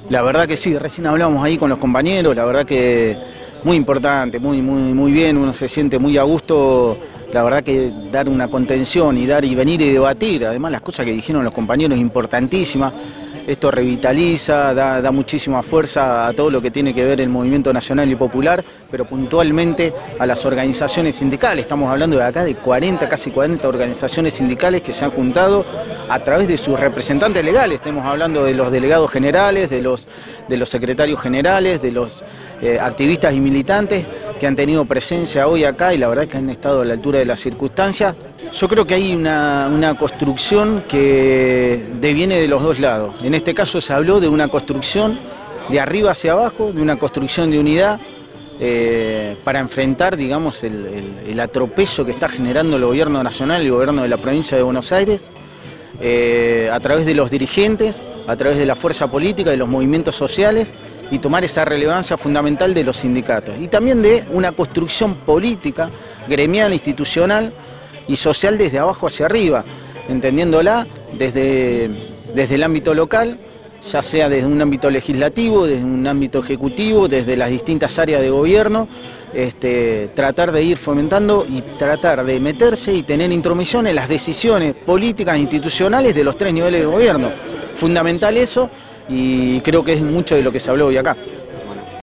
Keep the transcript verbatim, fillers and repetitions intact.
La verdad que sí, recién hablamos ahí con los compañeros, la verdad que muy importante, muy, muy, muy bien, uno se siente muy a gusto, la verdad que dar una contención y dar y venir y debatir, además las cosas que dijeron los compañeros importantísimas, esto revitaliza, da, da muchísima fuerza a todo lo que tiene que ver el movimiento nacional y popular, pero puntualmente a las organizaciones sindicales. Estamos hablando de acá de cuarenta, casi cuarenta organizaciones sindicales que se han juntado a través de sus representantes legales. Estamos hablando de los delegados generales, de los, de los secretarios generales, de los eh, activistas y militantes que han tenido presencia hoy acá y la verdad es que han estado a la altura de las circunstancias. Yo creo que hay una, una construcción que deviene de los dos lados. En este caso se habló de una construcción de arriba hacia abajo, de una construcción de unidad eh, para enfrentar, digamos, el, el, el atropello que está generando el gobierno nacional y el gobierno de la provincia de Buenos Aires, eh, a través de los dirigentes, a través de la fuerza política, de los movimientos sociales, y tomar esa relevancia fundamental de los sindicatos. Y también de una construcción política, gremial, institucional y social desde abajo hacia arriba, entendiéndola desde, desde el ámbito local, ya sea desde un ámbito legislativo, desde un ámbito ejecutivo, desde las distintas áreas de gobierno, este, tratar de ir fomentando y tratar de meterse y tener intromisión en las decisiones políticas e institucionales de los tres niveles de gobierno. Fundamental eso, y creo que es mucho de lo que se habló hoy acá.